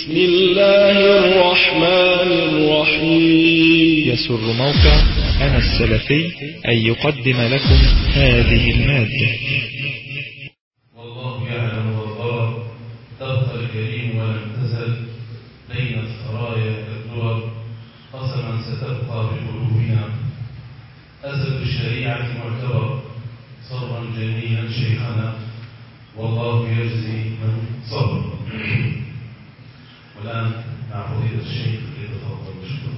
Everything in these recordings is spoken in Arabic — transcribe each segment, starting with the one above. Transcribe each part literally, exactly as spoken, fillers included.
بسم الله الرحمن الرحيم. يسر موقع أنا السلفي أن يقدم لكم هذه المادة. والله يعلم والله تبقى الكريم ولم تزل بين الثرايا كالدرر قسما ستبقى بقلوبنا أسد الشريعة معتبر صبرا جميلا شيخنا والله يجزي من صبر. والآن مع فضيلة الشيخ يتفضل مشكور.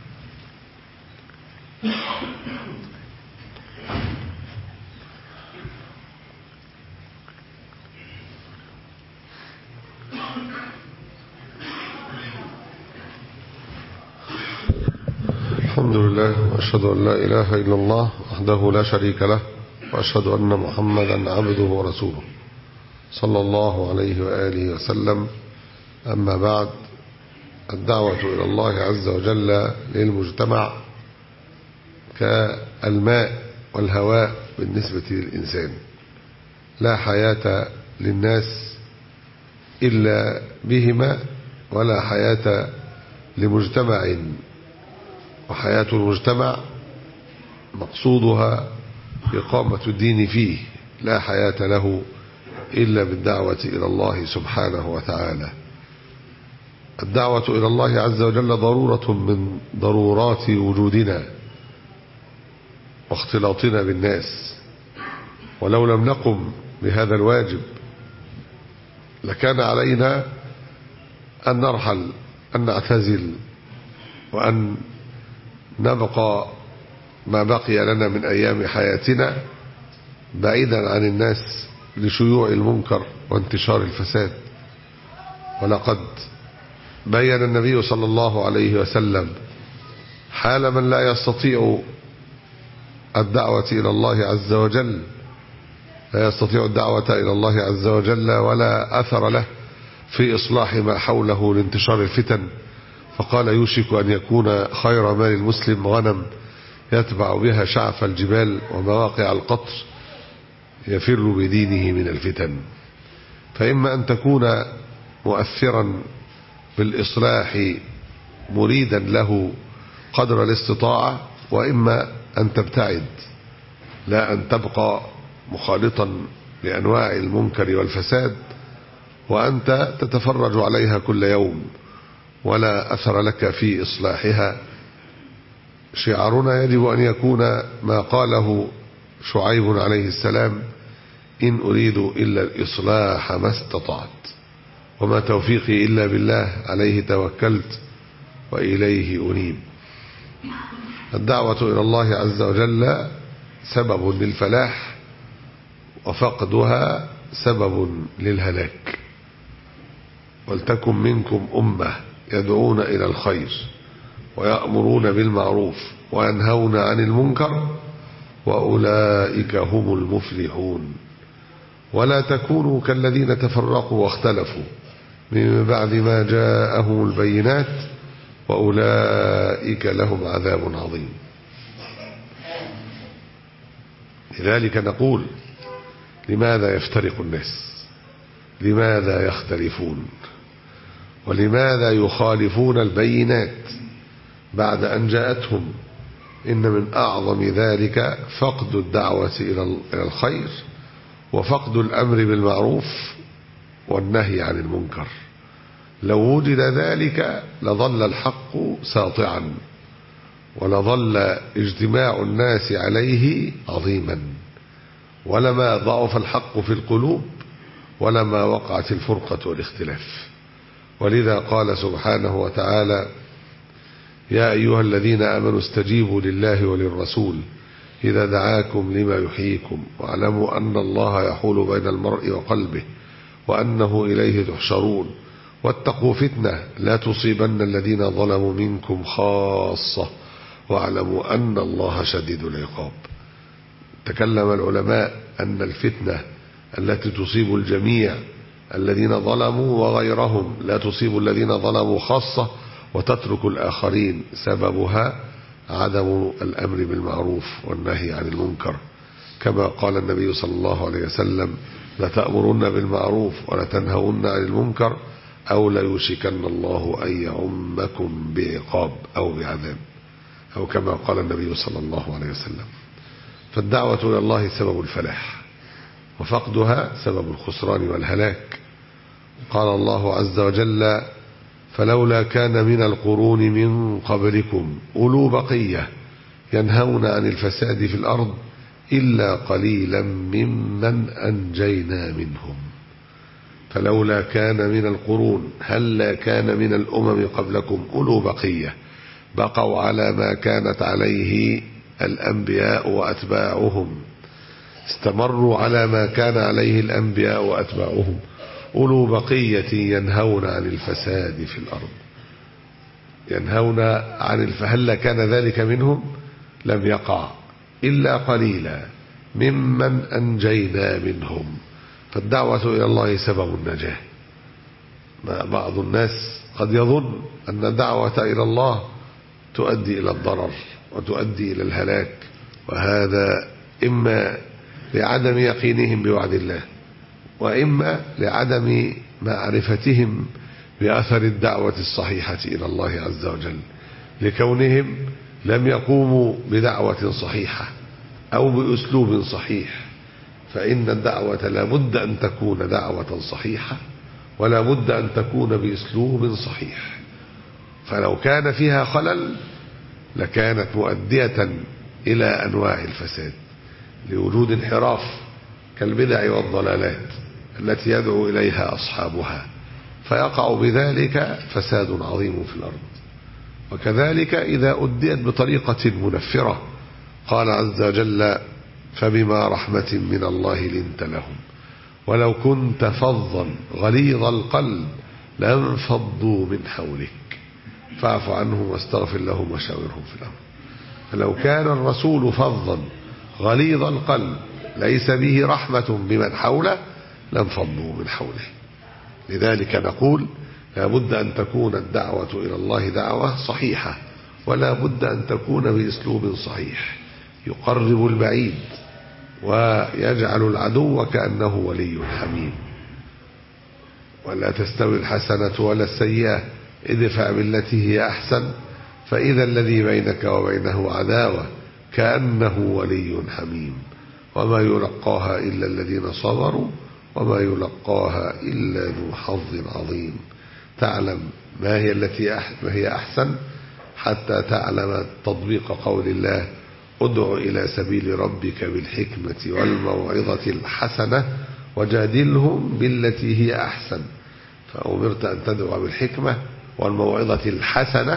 الحمد لله وأشهد أن لا إله إلا الله وحده لا شريك له وأشهد أن محمدا عبده ورسوله صلى الله عليه وآله وسلم. أما بعد، الدعوة إلى الله عز وجل للمجتمع كالماء والهواء بالنسبة للإنسان، لا حياة للناس إلا بهما، ولا حياة لمجتمع، وحياة المجتمع مقصودها إقامة الدين فيه، لا حياة له إلا بالدعوة إلى الله سبحانه وتعالى. الدعوة إلى الله عز وجل ضرورة من ضرورات وجودنا واختلاطنا بالناس، ولو لم نقم بهذا الواجب لكان علينا أن نرحل، أن نعتزل، وأن نبقى ما بقي لنا من أيام حياتنا بعيدا عن الناس لشيوع المنكر وانتشار الفساد. ولقد بين النبي صلى الله عليه وسلم حال من لا يستطيع الدعوة إلى الله عز وجل، لا يستطيع الدعوة إلى الله عز وجل ولا أثر له في إصلاح ما حوله لانتشار الفتن، فقال: يوشك أن يكون خير مال المسلم غنم يتبع بها شعف الجبال ومواقع القطر يفر بدينه من الفتن. فإما أن تكون مؤثرا بالإصلاح مريدا له قدر الاستطاعة، وإما أن تبتعد، لا أن تبقى مخالطا لأنواع المنكر والفساد وأنت تتفرج عليها كل يوم ولا أثر لك في إصلاحها. شعارنا يجب أن يكون ما قاله شعيب عليه السلام: إن أريد إلا الإصلاح ما استطعت وما توفيقي إلا بالله عليه توكلت وإليه أنيب. الدعوة إلى الله عز وجل سبب للفلاح، وفقدها سبب للهلاك. ولتكن منكم أمة يدعون إلى الخير ويأمرون بالمعروف وينهون عن المنكر وأولئك هم المفلحون. ولا تكونوا كالذين تفرقوا واختلفوا من بعد ما جاءهم البينات وأولئك لهم عذاب عظيم. لذلك نقول: لماذا يفترق الناس؟ لماذا يختلفون؟ ولماذا يخالفون البينات بعد أن جاءتهم؟ إن من أعظم ذلك فقد الدعوة إلى الخير وفقد الأمر بالمعروف والنهي عن المنكر. لو وجد ذلك لظل الحق ساطعا، ولظل اجتماع الناس عليه عظيما، ولما ضعف الحق في القلوب ولما وقعت الفرقة والاختلاف. ولذا قال سبحانه وتعالى: يا أيها الذين آمنوا استجيبوا لله وللرسول إذا دعاكم لما يحييكم واعلموا أن الله يحول بين المرء وقلبه وأنه إليه تحشرون واتقوا فتنة لا تصيبن الذين ظلموا منكم خاصة واعلموا أن الله شديد العقاب. تكلم العلماء أن الفتنة التي تصيب الجميع الذين ظلموا وغيرهم لا تصيب الذين ظلموا خاصة وتترك الآخرين، سببها عدم الأمر بالمعروف والنهي عن المنكر، كما قال النبي صلى الله عليه وسلم: لتأمرن بالمعروف ولتنهون عن المنكر أو ليوشكن الله أن يعمكم بعقاب أو بعذاب، أو كما قال النبي صلى الله عليه وسلم. فالدعوة إلى الله سبب الفلاح، وفقدها سبب الخسران والهلاك. قال الله عز وجل: فلولا كان من القرون من قبلكم أولو بقية ينهون عن الفساد في الأرض إلا قليلا ممن أنجينا منهم. فلولا كان من القرون، هلا كان من الأمم قبلكم أولو بقية بقوا على ما كانت عليه الأنبياء وأتباعهم، استمروا على ما كان عليه الأنبياء وأتباعهم، أولو بقية ينهون عن الفساد في الأرض. ينهون عن الف... هل كان ذلك منهم؟ لم يقع إلا قليلا ممن أنجينا منهم. فالدعوة إلى الله سبب النجاة. بعض الناس قد يظن أن الدعوة إلى الله تؤدي إلى الضرر وتؤدي إلى الهلاك، وهذا إما لعدم يقينهم بوعد الله، وإما لعدم معرفتهم بأثر الدعوة الصحيحة إلى الله عز وجل، لكونهم لم يقوموا بدعوة صحيحة أو بأسلوب صحيح. فإن الدعوة لا بد أن تكون دعوة صحيحة، ولا بد أن تكون بأسلوب صحيح. فلو كان فيها خلل لكانت مؤدية إلى أنواع الفساد، لوجود انحراف كالبدع والضلالات التي يدعو إليها أصحابها، فيقع بذلك فساد عظيم في الأرض. وكذلك إذا أديت بطريقة منفرة، قال عز وجل: فبما رحمة من الله لنت لهم ولو كنت فظا غليظ القلب لانفضوا من حولك فاعف عنهم واستغفر لهم وشاورهم في الأمر. فلو كان الرسول فظا غليظ القلب ليس به رحمة بمن حوله لانفضوا من حوله. لذلك نقول: لا بد أن تكون الدعوة إلى الله دعوة صحيحة، ولا بد أن تكون بأسلوب صحيح يقرب البعيد ويجعل العدو كأنه ولي حميم. ولا تستوي الحسنة ولا السيئة ادفع بالتي هي أحسن فإذا الذي بينك وبينه عداوة كأنه ولي حميم وما يلقاها إلا الذين صبروا وما يلقاها إلا ذو حظ عظيم. تعلم ما هي التي ما هي أحسن حتى تعلم تطبيق قول الله: ادع إلى سبيل ربك بالحكمة والموعظة الحسنة وجادلهم بالتي هي أحسن. فأمرت أن تدعو بالحكمة والموعظة الحسنة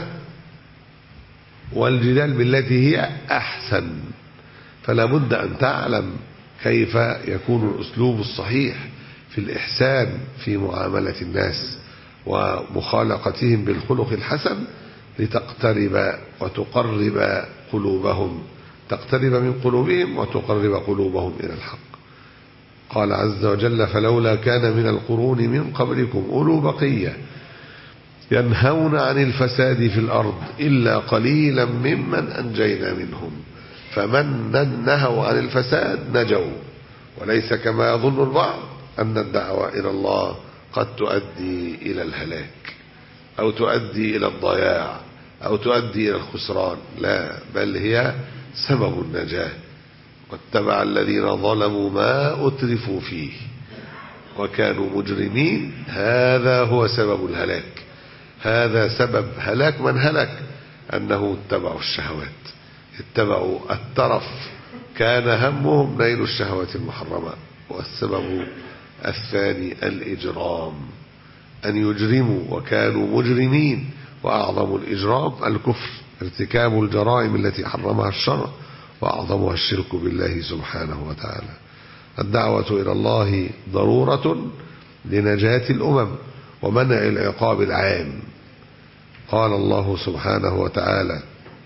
والجدال بالتي هي أحسن. فلا بد أن تعلم كيف يكون الأسلوب الصحيح في الإحسان في معاملة الناس ومخالقتهم بالخلق الحسن لتقترب وتقرب قلوبهم، تقترب من قلوبهم وتقرب قلوبهم إلى الحق. قال عز وجل: فلولا كان من القرون من قبلكم أولو بقية ينهون عن الفساد في الأرض إلا قليلا ممن أنجينا منهم. فمن نهوا عن الفساد نجوا، وليس كما يظن البعض أن الدعوة إلى الله قد تؤدي إلى الهلاك أو تؤدي إلى الضياع أو تؤدي إلى الخسران. لا، بل هي سبب النجاة. واتبع الذين ظلموا ما أترفوا فيه وكانوا مجرمين. هذا هو سبب الهلاك، هذا سبب هلاك من هلك، أنه اتبعوا الشهوات، اتبعوا الترف، كان همهم نيل الشهوات المحرمة. والسبب الثاني الإجرام، أن يجرموا وكانوا مجرمين. وأعظم الإجرام الكفر، ارتكاب الجرائم التي حرمها الشرع، وأعظمها الشرك بالله سبحانه وتعالى. الدعوة إلى الله ضرورة لنجاة الأمم ومنع العقاب العام. قال الله سبحانه وتعالى: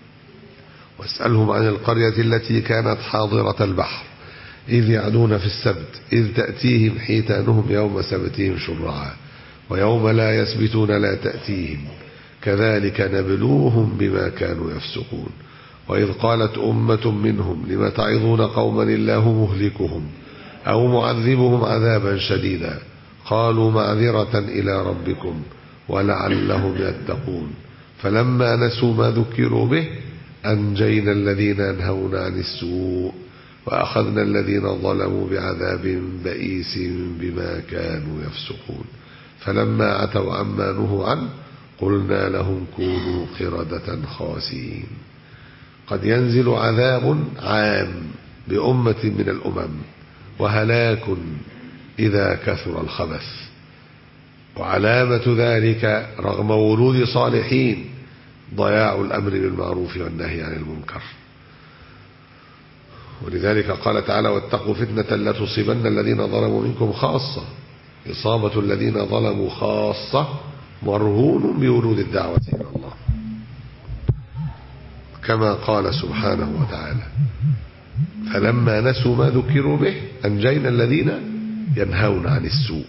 واسألهم عن القرية التي كانت حاضرة البحر إذ يعدون في السبت إذ تأتيهم حيتانهم يوم سبتهم شرعا ويوم لا يسبتون لا تأتيهم كذلك نبلوهم بما كانوا يفسقون. وإذ قالت أمة منهم لم تعظون قوما الله مهلكهم أو معذبهم عذابا شديدا قالوا معذرة إلى ربكم ولعلهم يتقون فلما نسوا ما ذكروا به أنجينا الذين ينهون عن السوء وأخذنا الذين ظلموا بعذاب بئيس بما كانوا يفسقون فلما عتوا عما نهوا عنه قلنا لهم كونوا قردة خاسئين. قد ينزل عذاب عام بأمة من الأمم وهلاك إذا كثر الخبث، وعلامة ذلك رغم ورود صالحين ضياع الأمر بالمعروف والنهي عن المنكر. ولذلك قال تعالى واتقوا فتنة لا تصيبن الذين ظلموا منكم خاصة. إصابة الذين ظلموا خاصة مرهون بورود الدعوة إلى الله، كما قال سبحانه وتعالى فلما نسوا ما ذكروا به أنجينا الذين ينهون عن السوء.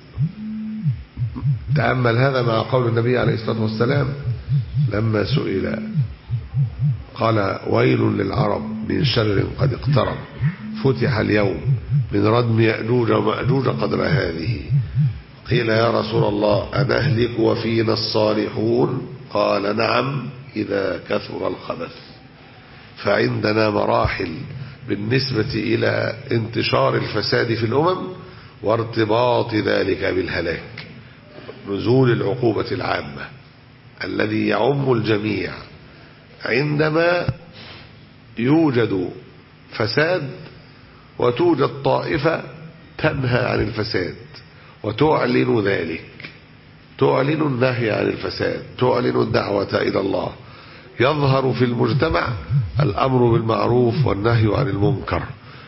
تأمل هذا مع قول النبي عليه الصلاة والسلام لما سئل قال ويل للعرب من شر قد اقترب فتح اليوم من ردم يأجوج ومأجوج قدر هذه. قيل يا رسول الله أنهلك وفينا الصالحون؟ قال نعم إذا كثر الخبث. فعندنا مراحل بالنسبة إلى انتشار الفساد في الأمم وارتباط ذلك بالهلاك. نزول العقوبة العامة الذي يعم الجميع عندما يوجد فساد وتوجد طائفة تنهى عن الفساد وتعلن ذلك، تعلن النهي عن الفساد، تعلن الدعوة إلى الله. يظهر في المجتمع الأمر بالمعروف والنهي عن المنكر.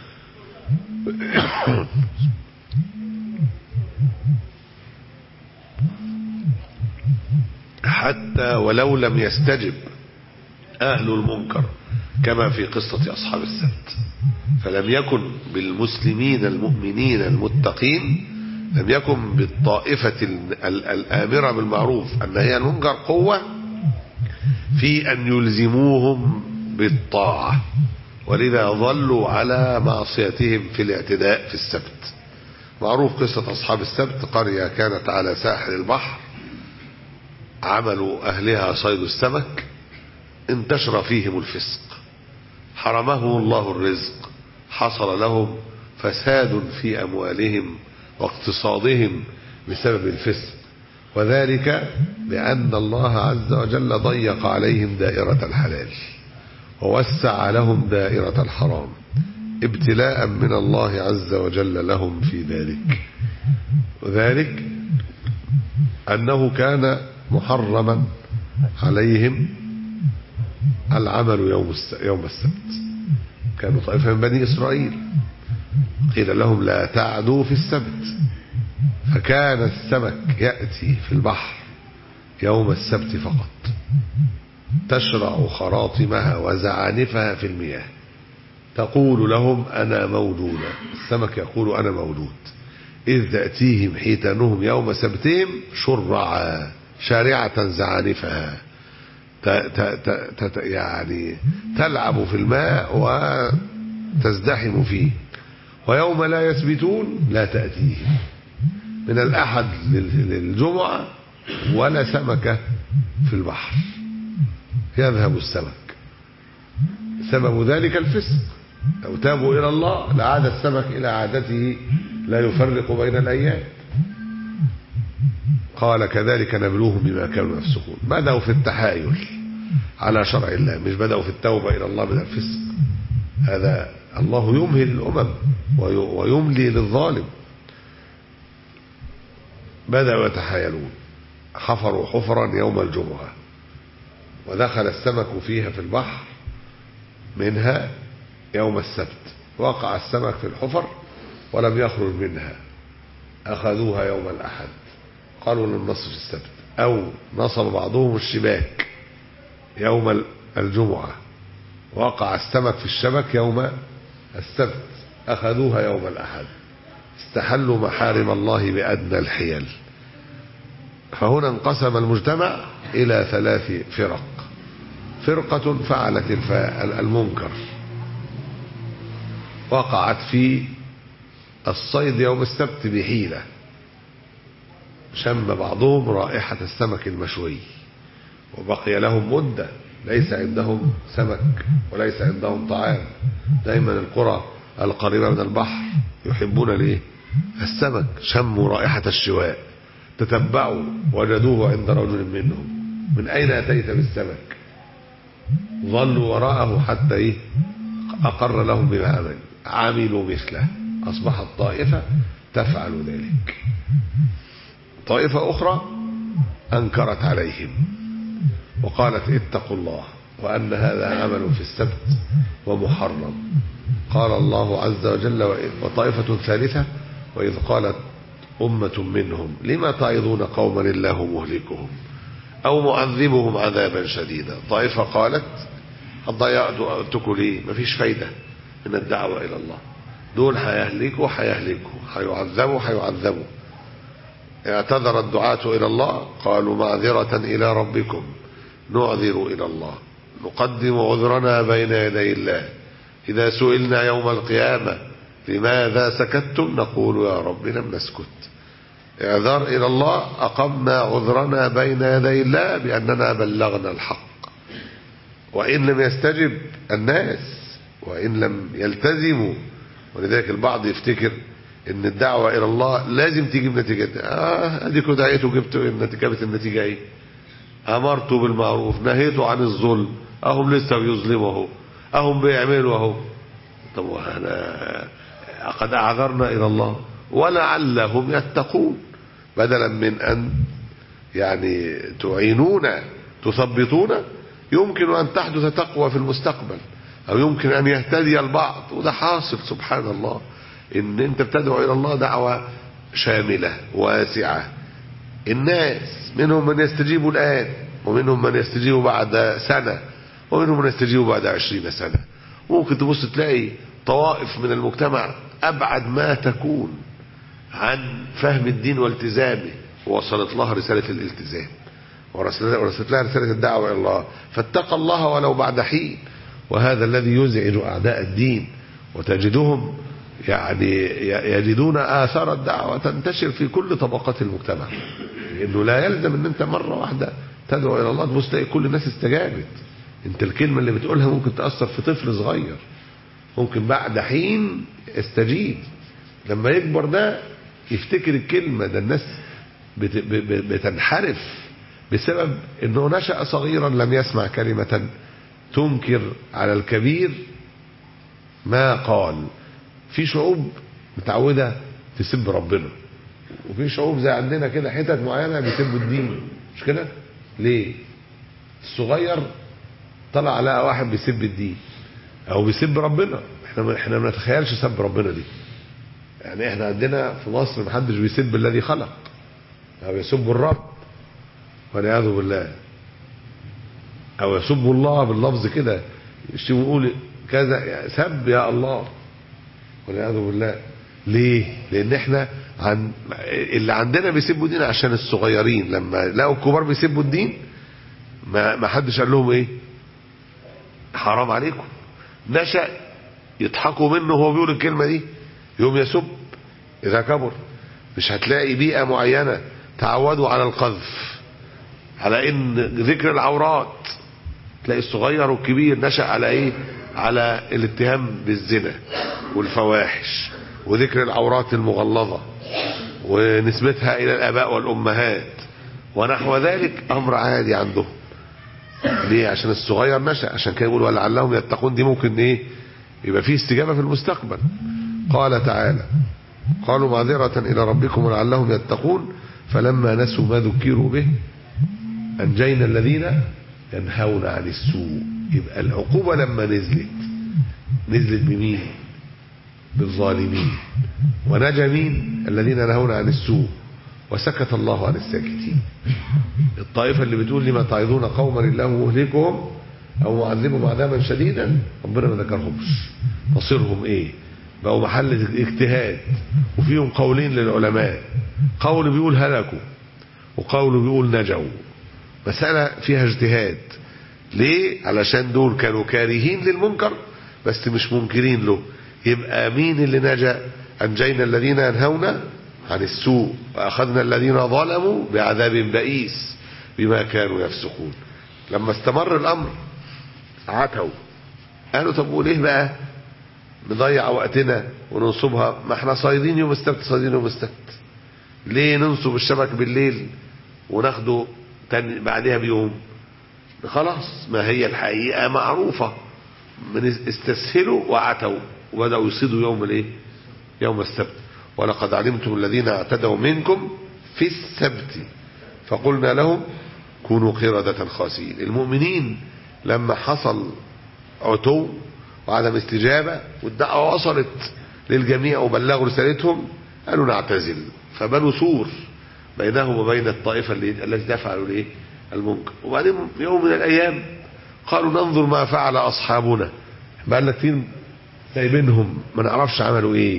حتى ولو لم يستجب أهل المنكر كما في قصة أصحاب السبت، فلم يكن بالمسلمين المؤمنين المتقين، لم يكن بالطائفة الآمرة بالمعروف النهي عن المنكر قوة في أن يلزموهم بالطاعة، ولذا ظلوا على معصيتهم في الاعتداء في السبت. معروف قصة أصحاب السبت، قرية كانت على ساحل البحر عملوا أهلها صيد السمك، انتشر فيهم الفسق، حرمهم الله الرزق، حصل لهم فساد في أموالهم واقتصادهم بسبب الفسق، وذلك لأن الله عز وجل ضيق عليهم دائرة الحلال ووسع لهم دائرة الحرام ابتلاء من الله عز وجل لهم في ذلك. وذلك أنه كان محرما عليهم العمل يوم يوم السبت. كانوا طائفة من بني إسرائيل قيل لهم لا تعدوا في السبت، فكان السمك يأتي في البحر يوم السبت فقط، تشرع خراطمها وزعانفها في المياه، تقول لهم أنا موجودة، السمك يقول أنا موجود، إذ تأتيهم حيتانهم يوم سبتهم شرعا شارعة زعانفها، يعني تلعب في الماء وتزدحم فيه، ويوم لا يثبتون لا تأتيهم من الأحد للجمعة ولا سمكة في البحر، يذهب السمك. سبب ذلك الفسق، لو تابوا إلى الله لعاد السمك إلى عادته لا يفرق بين الأيام. قال كذلك نبلوهم بما كانوا يفسقون. بدأوا في التحايل على شرع الله، مش بدأوا في التوبة إلى الله من الفسق. هذا الله يمهل الأمم ويملي للظالم. بدأوا يتحايلون، حفروا حفرا يوم الجمعة ودخل السمك فيها في البحر منها يوم السبت، وقع السمك في الحفر ولم يخرج منها، أخذوها يوم الأحد، قالوا لن نصف السبت، أو نصب بعضهم الشباك يوم الجمعة، وقع السمك في الشبك يوم السبت، أخذوها يوم الأحد، استحلوا محارم الله بأدنى الحيل. فهنا انقسم المجتمع إلى ثلاث فرق. فرقة فعلت المنكر، وقعت في الصيد يوم السبت بحيلة، شم بعضهم رائحة السمك المشوي وبقي لهم مدة ليس عندهم سمك وليس عندهم طعام. دايما القرى القريبة من البحر يحبون ليه السمك. شموا رائحة الشواء، تتبعوا وجدوه عند رجل منهم، من أين أتيت بالسمك؟ ظلوا وراءه حتى إيه أقر لهم بما عمل، عملوا مثله. أصبحت طائفة تفعل ذلك، طائفة أخرى أنكرت عليهم وقالت اتقوا الله وأن هذا عمل في السبت ومحرم. قال الله عز وجل وطائفة ثالثة وإذ قالت أمة منهم لما تعظون قوما الله مهلكهم أو معذبهم عذابا شديدا. طائفة قالت ضيعتكم ليه؟ مفيش فايدة من الدعوة إلى الله، دول هيهلكوا هيهلكوا هيعذبوا هيعذبوا. اعتذر الدعاة إلى الله قالوا معذرة إلى ربكم نعذر إلى الله نقدم عذرنا بين يدي الله إذا سئلنا يوم القيامة لماذا سكتتم نقول يا رب لم نسكت. اعذار إلى الله، أقمنا عذرنا بين يدي الله بأننا بلغنا الحق، وإن لم يستجب الناس وإن لم يلتزموا. ولذلك البعض يفتكر ان الدعوة الى الله لازم تجيب نتيجة. اه اديكوا دعيتوا جبتوا جابت النتيجة ايه؟ امرتوا بالمعروف نهيتوا عن الظلم، اهم لسه بيظلموا اهو، اهم بيعملوا اهو. طب احنا قد اعذرنا الى الله ولعلهم يتقون، بدلا من ان يعني تعينونا تثبطونا يمكن ان تحدث تقوى في المستقبل، او يمكن ان يهتدي البعض. وده حاصل سبحان الله، ان انت بتدعو الى الله دعوة شاملة واسعة. الناس منهم من يستجيب الآن ومنهم من يستجيب بعد سنة ومنهم من يستجيب بعد عشرين سنة. ممكن تبص تلاقي طوائف من المجتمع أبعد ما تكون عن فهم الدين والتزامه ووصلت لها رسالة الالتزام ورسلت لها رسالة الدعوة إلى الله، فاتقى الله ولو بعد حين. وهذا الذي يزعج أعداء الدين، وتجدهم يعني يجدون آثار الدعوة تنتشر في كل طبقات المجتمع. إنه لا يلزم إن أنت مرة واحدة تدعو إلى الله تبص تلاقي كل الناس استجابت. أنت الكلمة اللي بتقولها ممكن تأثر في طفل صغير، ممكن بعد حين استجيب، لما يكبر ده يفتكر الكلمة. ده الناس بتنحرف بسبب إنه نشأ صغيرا لم يسمع كلمة تنكر على الكبير ما قال. في شعوب متعودة تسب ربنا، وفي شعوب زي عندنا كده حتت معينة بيسبوا الدين، مش كده؟ ليه؟ الصغير طلع لقى واحد بيسب الدين او بيسب ربنا، احنا احنا ما نتخيلش سب ربنا دي. يعني احنا عندنا في مصر محدش بيسب الذي خلق او يسب الرب والعياذ بالله، او يسب الله باللفظ كده يقول كذا سب يا الله والعياذ بالله. ليه؟ لان احنا عن اللي عندنا بيسبوا الدين عشان الصغيرين لما لقوا الكبار بيسبوا الدين ما ما حدش قال لهم ايه حرام عليكم، نشأ يضحكوا منه وهو بيقول الكلمة دي يوم يسب. اذا كبر مش هتلاقي بيئة معينة تعودوا على القذف، على ان ذكر العورات. تلاقي الصغير والكبير نشأ على ايه؟ على الاتهام بالزنا والفواحش وذكر العورات المغلظة ونسبتها الى الاباء والامهات ونحو ذلك. امر عادي عندهم. ليه؟ عشان الصغير نشأ. عشان كده يقول ولعلهم يتقون، دي ممكن ايه يبقى فيه استجابة في المستقبل. قال تعالى قالوا معذرة الى ربكم ولعلهم يتقون فلما نسوا ما ذكروا به انجينا الذين ينهون عن السوء. يبقى العقوبة لما نزلت نزلت بمين؟ بالظالمين. ونجا مين؟ الذين ينهون عن السوء وسكت الله عن الساكتين. الطائفة اللي بتقول لما تعظون قوما الله مهلكهم او معذبهم عذابا شديدا ربنا ما ذكرهمش مصيرهم ايه، بقوا محل اجتهاد. وفيهم قولين للعلماء، قول بيقول هلكوا وقول بيقول نجوا. مسألة فيها اجتهاد. ليه؟ علشان دول كانوا كارهين للمنكر بس مش منكرين له. يبقى مين اللي نجا؟ أنجينا الذين ينهون عن السوء وأخذنا الذين ظلموا بعذاب بئيس بما كانوا يفسقون. لما استمر الأمر عتوا قالوا طب وليه بقى نضيع وقتنا وننصبها؟ ما احنا صايدين يوم السبت صايدين يوم السبت، ليه ننصب الشبك بالليل وناخده تاني بعدها بيوم؟ خلاص ما هي الحقيقة معروفة. من استسهلوا وعتوا وبدأوا يصيدوا يوم الايه؟ يوم السبت. ولقد علمتم الذين اعتدوا منكم في السبت فقلنا لهم كونوا قردة خاسئين. المؤمنين لما حصل عتو وعدم استجابة والدعوة وصلت للجميع وبلغوا رسالتهم قالوا نعتزل، فبنوا سور بينهم وبين الطائفة التي تفعل الايه؟ المنكر. وبعدين يوم من الأيام قالوا ننظر ما فعل أصحابنا، بقى لنا كتير سايبينهم ما نعرفش عملوا ايه،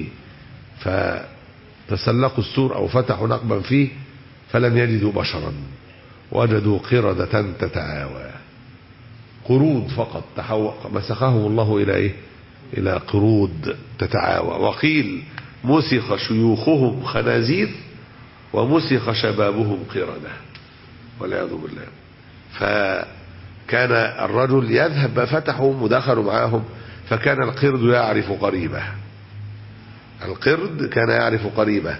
فتسلقوا السور أو فتحوا نقبا فيه فلم يجدوا بشرا وجدوا قردة تتعاوى، قرود فقط تحوق مسخهم الله إلى إيه؟ إلى قرود تتعاوى. وقيل مسخ شيوخهم خنازير ومسخ شبابهم قردة والعياذ بالله. فكان الرجل يذهب فتحهم ودخلوا معهم، فكان القرد يعرف قريبه، القرد كان يعرف قريبه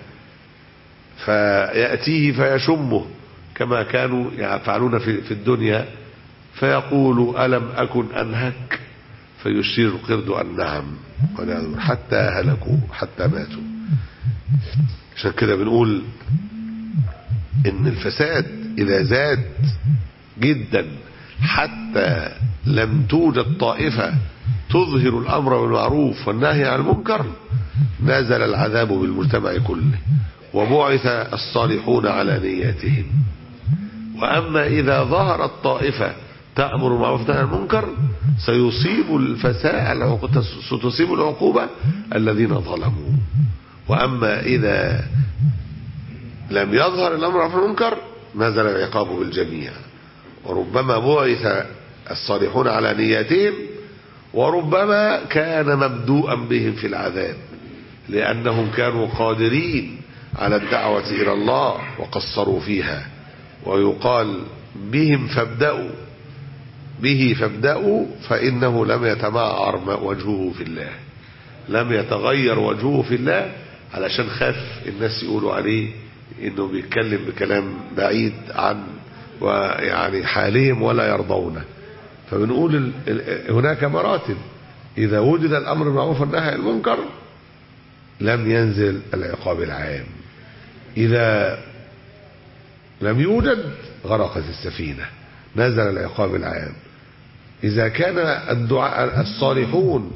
فيأتيه فيشمه كما كانوا يفعلون في الدنيا، فيقول ألم أكن أنهك؟ فيشير القرد أن نعم، حتى هلكوا حتى ماتوا. عشان كده بنقول إن الفساد إذا زاد جدا حتى لم توجد طائفة تظهر الأمر بالمعروف والنهي عن المنكر نزل العذاب بالمجتمع كله وبعث الصالحون على نياتهم. وأما إذا ظهرت طائفة تأمر بالمعروف والنهي عن المنكر سيصيب الفساد ستصيب العقوبة الذين ظلموا. وأما إذا لم يظهر الأمر في المنكر نزل العقاب بالجميع. وربما بعث الصالحون على نياتهم وربما كان مبدوءا بهم في العذاب لأنهم كانوا قادرين على الدعوة إلى الله وقصروا فيها. ويقال بهم فابدأوا به فابدأوا فإنه لم يتمعر وجهه في الله، لم يتغير وجهه في الله علشان خاف الناس يقولوا عليه انه بيتكلم بكلام بعيد عن ويعني حالهم ولا يرضونه. فبنقول هناك مراتب، إذا وجد الأمر بالمعروف والنهي عن المنكر لم ينزل العقاب العام، إذا لم يوجد غرقت السفينة نزل العقاب العام. إذا كان الدعاء الصالحون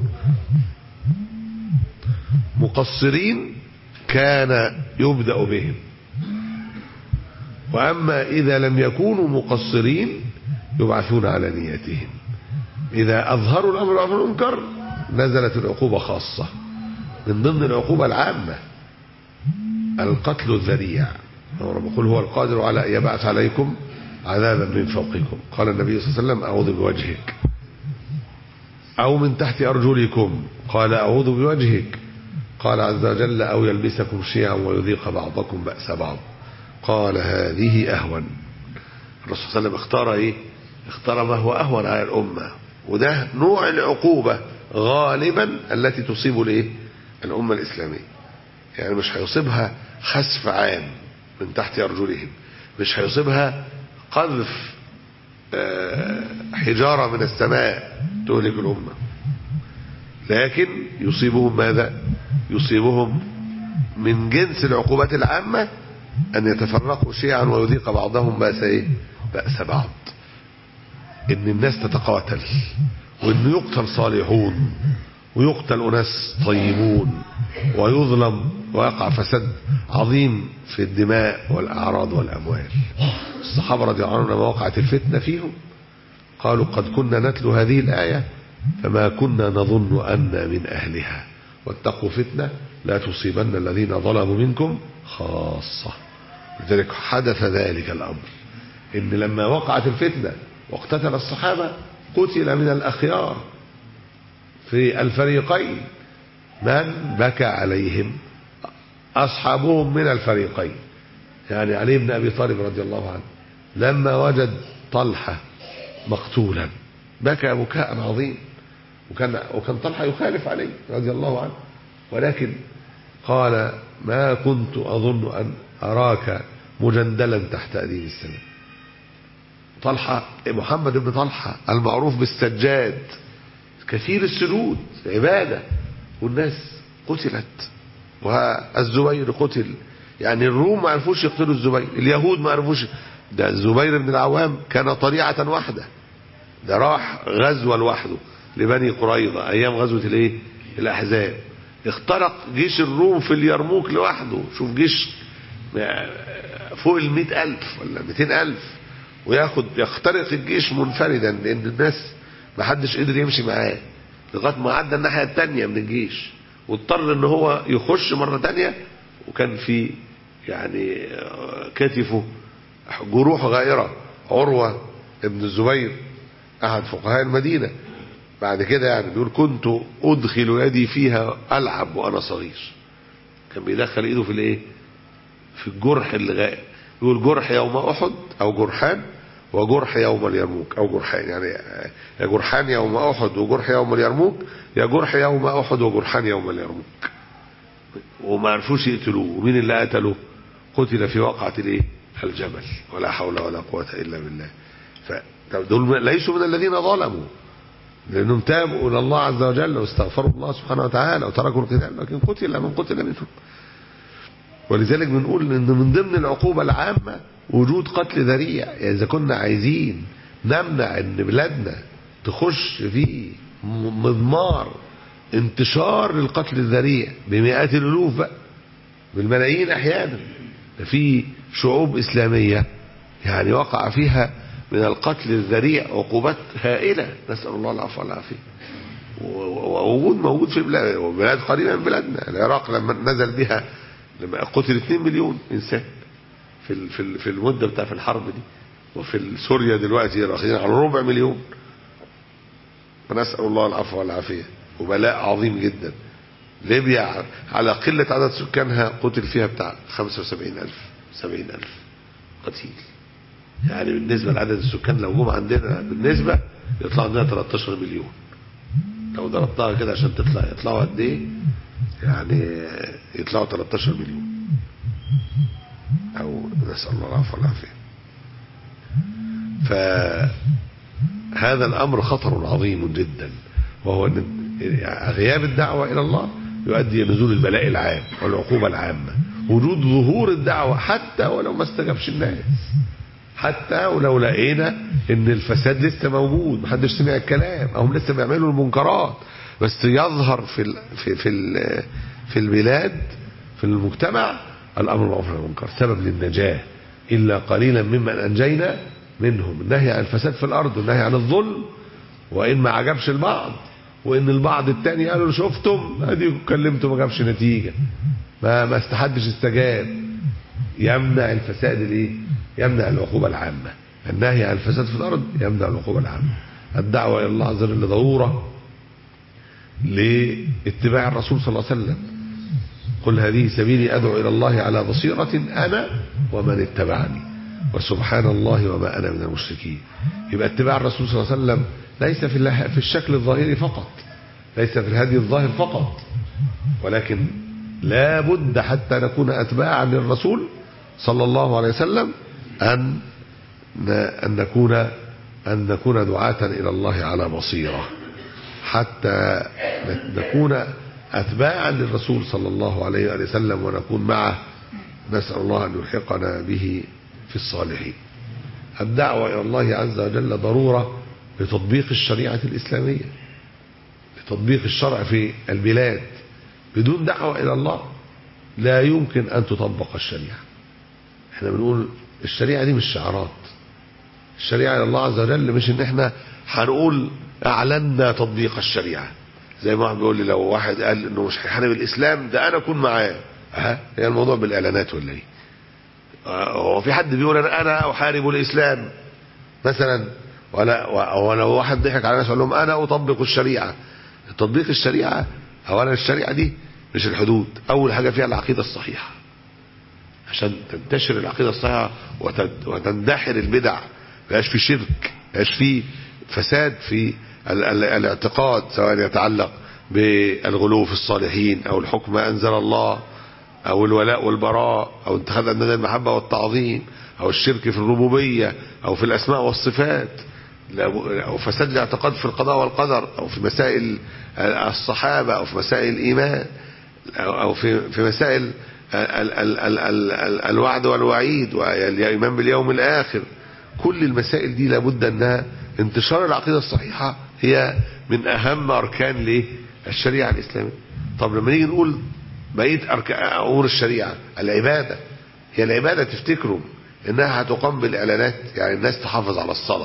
مقصرين كان يبدأ بهم، وأما إذا لم يكونوا مقصرين يبعثون على نيتهم. إذا أظهروا الأمر بالمعروف والمنكر نزلت العقوبة خاصة من ضمن العقوبة العامة القتل الذريع. يقول هو القادر على أن يبعث عليكم عذابا من فوقكم، قال النبي صلى الله عليه وسلم أعوذ بوجهك، أو من تحت أرجلكم قال أعوذ بوجهك، قال عز وجل أو يلبسكم شيعا ويذيق بعضكم بأس بعض، قال هذه أهون. الرسول صلى الله عليه وسلم اختار إيه؟ اختار ما هو أهون على الأمة، وده نوع العقوبة غالبا التي تصيب الإيه؟ الأمة الإسلامية. يعني مش هيصيبها خسف عام من تحت أرجلهم، مش هيصيبها قذف حجارة من السماء تهلك الأمة، لكن يصيبهم ماذا؟ يصيبهم من جنس العقوبات العامة أن يتفرقوا شيعا ويذيق بعضهم بأس إيه؟ بأس بعض. إن الناس تتقاتل، وإن يقتل صالحون ويقتل أناس طيبون، ويظلم ويقع فساد عظيم في الدماء والأعراض والأموال. الصحابة رضي الله عنهم لما وقعت الفتنة فيهم قالوا قد كنا نتلو هذه الآية فما كنا نظن أن من أهلها واتقوا فتنة لا تصيبن الذين ظلموا منكم خاصة. لذلك حدث ذلك الأمر، إن لما وقعت الفتنة واقتتل الصحابة قتل من الأخيار في الفريقين من بكى عليهم أصحابهم من الفريقين. يعني علي بن أبي طالب رضي الله عنه لما وجد طلحة مقتولا بكى بكاء عظيم، وكان وكان طلحة يخالف علي رضي الله عنه، ولكن قال ما كنت أظن أن أراك مجندلا تحت أديم السماء. طلحة محمد بن طلحة المعروف بالسجاد كثير السجود عبادة، والناس قتلت، والزبير قتل. يعني الروم ما عرفوش يقتلوا الزبير، اليهود ما عرفوش. ده الزبير بن العوام كان طليعة واحدة، ده راح غزوة لوحده لبني قريظة أيام غزوة الايه الأحزاب، اخترق جيش الروم في اليرموك لوحده. شوف جيش فوق المئة ألف ولا مئتين ألف، وياخد يخترق الجيش منفردا، لأن الناس ما حدش قدر يمشي معاه لغاية ما عدى الناحية التانية من الجيش، واضطر ان هو يخش مرة تانية، وكان في يعني كتفه جروح غائرة. عروة ابن الزبير أحد فقهاء المدينة بعد كده يعني بيقول كنت أدخل يدي فيها ألعب وأنا صغير. كان بيدخل إيده في الإيه؟ في الجرح اللي غائر. يقول جرح يوم أحد أو جرحان، وجرح يوم اليرموك أو جرحان، يعني يا جرحان يوم أحد وجرح يوم اليرموك، يا جرح يوم أحد وجرحان يوم اليرموك. وما عرفوش يقتلوه. ومين اللي قتله؟ قتل في وقعة الايه الجبل. ولا حول ولا قوة إلا بالله. فدول ليسوا من الذين ظلموا، لأنهم تابوا إلى الله عز وجل واستغفروا الله سبحانه وتعالى وتركوا القتال، لكن قتل من قتل منهم. ولذلك بنقول ان من ضمن العقوبة العامة وجود قتل ذريع. يعني إذا كنا عايزين نمنع ان بلادنا تخش في مضمار انتشار القتل الذريع بمئات الالوف بقى، بالملايين احيانا، في شعوب اسلامية يعني وقع فيها من القتل الذريع عقوبات هائلة، نسأل الله العفو والعافية. ووجود موجود في بلاد وبلاد قريبة من بلادنا. العراق لما نزل بها لما قتل اثنين مليون انسان في في في المده بتاع في الحرب دي، وفي سوريا دلوقتي راخدين على ربع مليون، ونسال الله العفو والعافيه. وبلاء عظيم جدا. ليبيا على قله عدد سكانها قتل فيها بتاع خمسة وسبعين ألف سبعين ألف قتيل. يعني بالنسبه لعدد السكان لو جم عندنا بالنسبه يطلع عندنا ثلاثة عشر مليون. لو ضربتها كده عشان تطلع يطلعوا قد ايه؟ يعني يطلعوا ثلاثة عشر مليون، او نسأل الله العفو والعافية. فهذا الامر خطر عظيم جدا، وهو ان غياب الدعوة الى الله يؤدي الى نزول البلاء العام والعقوبة العامة. وجود ظهور الدعوة حتى ولو ما استجابش الناس، حتى ولو لقينا ان الفساد لسه موجود، محدش سمع الكلام، او هم لسه بيعملوا المنكرات، بس يظهر في ال في في ال في البلاد في المجتمع الامر بالمعروف والنهي عن المنكر سبب للنجاة. الا قليلا ممن انجينا منهم. النهي عن الفساد في الارض والنهي عن الظلم، وان ما عجبش البعض، وان البعض التاني قالوا شفتم ادي كلمته ما جابش نتيجة، ما ما استحدش استجاب، يمنع الفساد الايه؟ يمنع العقوبة العامة. النهي عن الفساد في الارض يمنع العقوبة العامة. الدعوة الى الله عز وجل ضرورة لاتباع الرسول صلى الله عليه وسلم. قل هذه سبيلي ادعو الى الله على بصيرة انا ومن اتبعني وسبحان الله وما انا من المشركين. يبقى اتباع الرسول صلى الله عليه وسلم ليس في في الشكل الظاهري فقط، ليس في الهدي الظاهر فقط، ولكن لا بد حتى نكون اتباعا للرسول صلى الله عليه وسلم ان ان نكون ان نكون دعاة الى الله على بصيرة، حتى نكون أتباعا للرسول صلى الله عليه وسلم ونكون معه. نسأل الله أن يلحقنا به في الصالحين. الدعوة إلى الله عز وجل ضرورة لتطبيق الشريعة الإسلامية، لتطبيق الشرع في البلاد. بدون دعوة إلى الله لا يمكن أن تطبق الشريعة. احنا بنقول الشريعة دي مش شعارات. الشريعة إلى الله عز وجل مش ان احنا هنقول اعلنا تطبيق الشريعة، زي ما بيقول لي لو واحد قال انه مش هيحارب الاسلام ده انا اكون معاه. ها هي الموضوع بالاعلانات ولا ايه؟ هو في حد بيقول انا انا احارب الاسلام مثلا، ولا ولا واحد ضحك على الناس وقال لهم انا اطبق الشريعة. تطبيق الشريعة اولا الشريعة دي مش الحدود. اول حاجة فيها العقيدة الصحيحة، عشان تنتشر العقيدة الصحيحة وتندحر البدع، مبقاش في شرك، مبقاش في فساد في الاعتقاد، سواء يتعلق بالغلو في الصالحين او الحكم ما انزل الله او الولاء والبراء او اتخاذ انداد المحبة والتعظيم او الشرك في الربوبية او في الاسماء والصفات، او فساد الاعتقاد في القضاء والقدر او في مسائل الصحابة او في مسائل الايمان او في في مسائل ال ال ال ال ال الوعد والوعيد والايمان باليوم الاخر. كل المسائل دي لابد انها انتشار العقيدة الصحيحة هي من اهم اركان ليه الشريعة الاسلامية. طب لما نيجي نقول بقية اركان امور الشريعة، العبادة، هي العبادة تفتكروا انها هتقام بالاعلانات، يعني الناس تحافظ على الصلاة